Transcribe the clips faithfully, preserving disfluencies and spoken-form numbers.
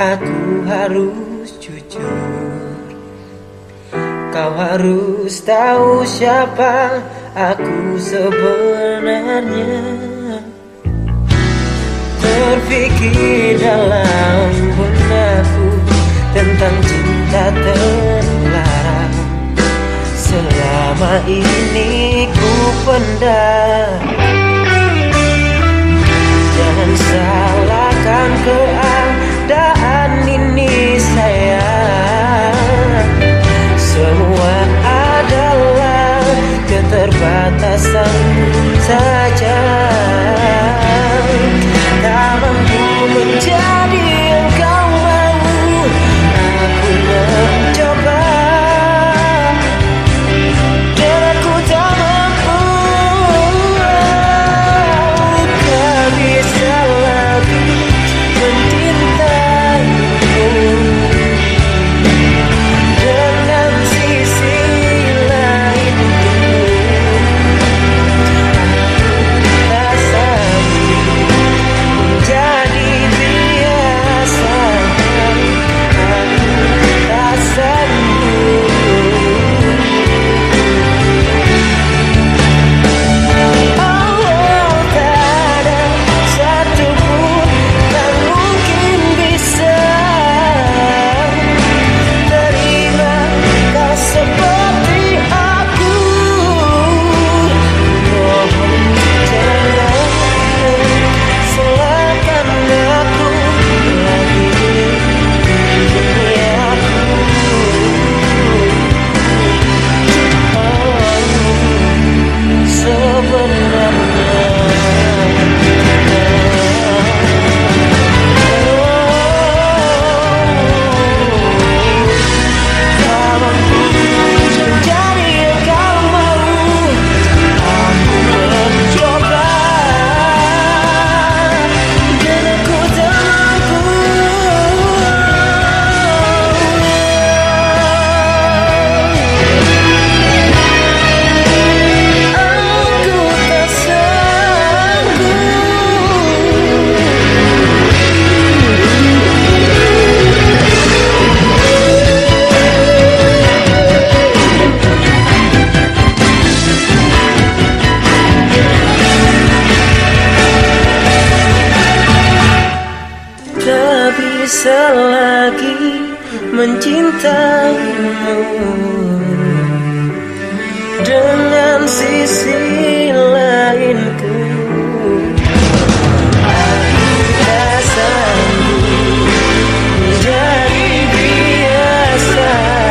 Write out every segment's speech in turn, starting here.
aku harus jujur. Kau harus tahu siapa aku sebenarnya. Terpikir dalam benakku tentang cinta terlarang. Selama ini ku pendam. Jangan salahkan keadaan ini sayang. Semua adalah keterbatasan saja. Tak mampu menjadi yang kau mau. Aku mencoba dan aku tak mampu. Tak bisa lagi mencintaimu dengan sisi lainku. Tak sanggup menjadi biasa. Aku tak sanggup. Oh, tak ada satupun tak mungkin bisa terima kau seperti aku. Mohon jangan salahkan aku lagi. Kini aku sebenarnya tak mampu menjadi yang kau mau. Aku mencoba dan aku tak mampu. Aku tak sanggup. Tak bisa lagi mencintaimu dengan sisi lainku. Aku tak sanggup menjadi biasa.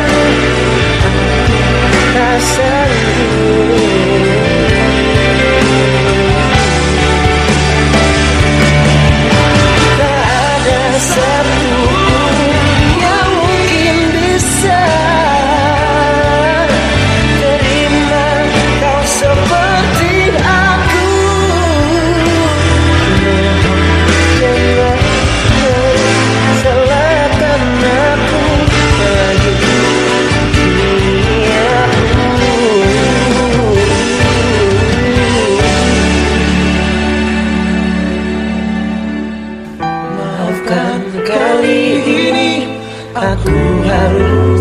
Tak sanggup. Tak ada satupun yang mungkin bisa terima kau seperti aku. Jangan salahkan aku lagi. Kini aku maafkan kali ini aku harus